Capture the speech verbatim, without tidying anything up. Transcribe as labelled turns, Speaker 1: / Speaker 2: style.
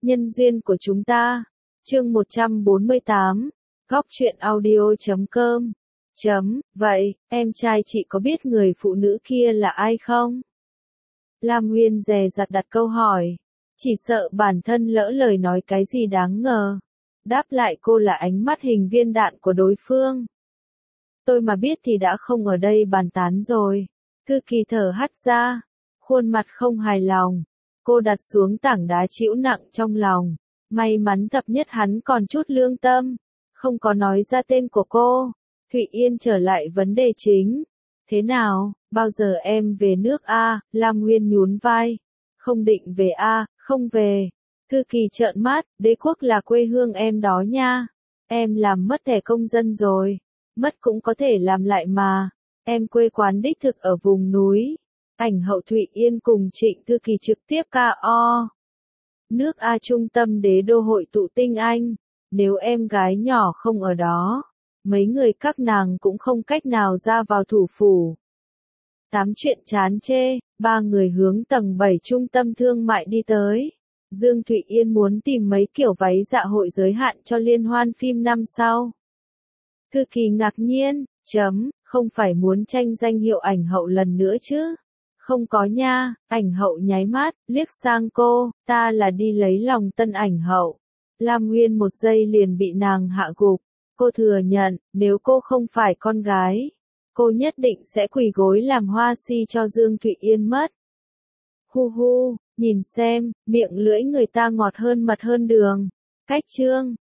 Speaker 1: Nhân duyên của chúng ta. Chương một trăm bốn mươi tám. Góc truyện audio chấm com. Chấm, vậy, em trai chị có biết người phụ nữ kia là ai không? Lam Nguyên dè dặt đặt câu hỏi. Chỉ sợ bản thân lỡ lời nói cái gì đáng ngờ. Đáp lại cô là ánh mắt hình viên đạn của đối phương. Tôi mà biết thì đã không ở đây bàn tán rồi. Thư Kỳ thở hắt ra. Khuôn mặt không hài lòng. Cô đặt xuống tảng đá trĩu nặng trong lòng. May mắn thập nhất hắn còn chút lương tâm. Không có nói ra tên của cô. Thụy Yên trở lại vấn đề chính. Thế nào, bao giờ em về nước a? Lam Nguyên nhún vai. Không định về a, không về. Thư Kỳ trợn mắt, đế quốc là quê hương em đó nha. Em làm mất thẻ công dân rồi. Mất cũng có thể làm lại mà. Em quê quán đích thực ở vùng núi. Ảnh hậu Thụy Yên cùng Trịnh Thư Kỳ trực tiếp ca o. Nước A trung tâm đế đô hội tụ tinh anh. Nếu em gái nhỏ không ở đó, mấy người các nàng cũng không cách nào ra vào thủ phủ. Tám chuyện chán chê, ba người hướng tầng bảy trung tâm thương mại đi tới. Dương Thụy Yên muốn tìm mấy kiểu váy dạ hội giới hạn cho liên hoan phim năm sau. Thư Kỳ ngạc nhiên, chấm, không phải muốn tranh danh hiệu ảnh hậu lần nữa chứ? Không có nha, ảnh hậu nháy mắt, liếc sang cô, ta là đi lấy lòng tân ảnh hậu. Lam Nguyên một giây liền bị nàng hạ gục. Cô thừa nhận, nếu cô không phải con gái, cô nhất định sẽ quỳ gối làm hoa si cho Dương Thụy Yên mất. Hu hu, nhìn xem, miệng lưỡi người ta ngọt hơn mật hơn đường. Cách chương,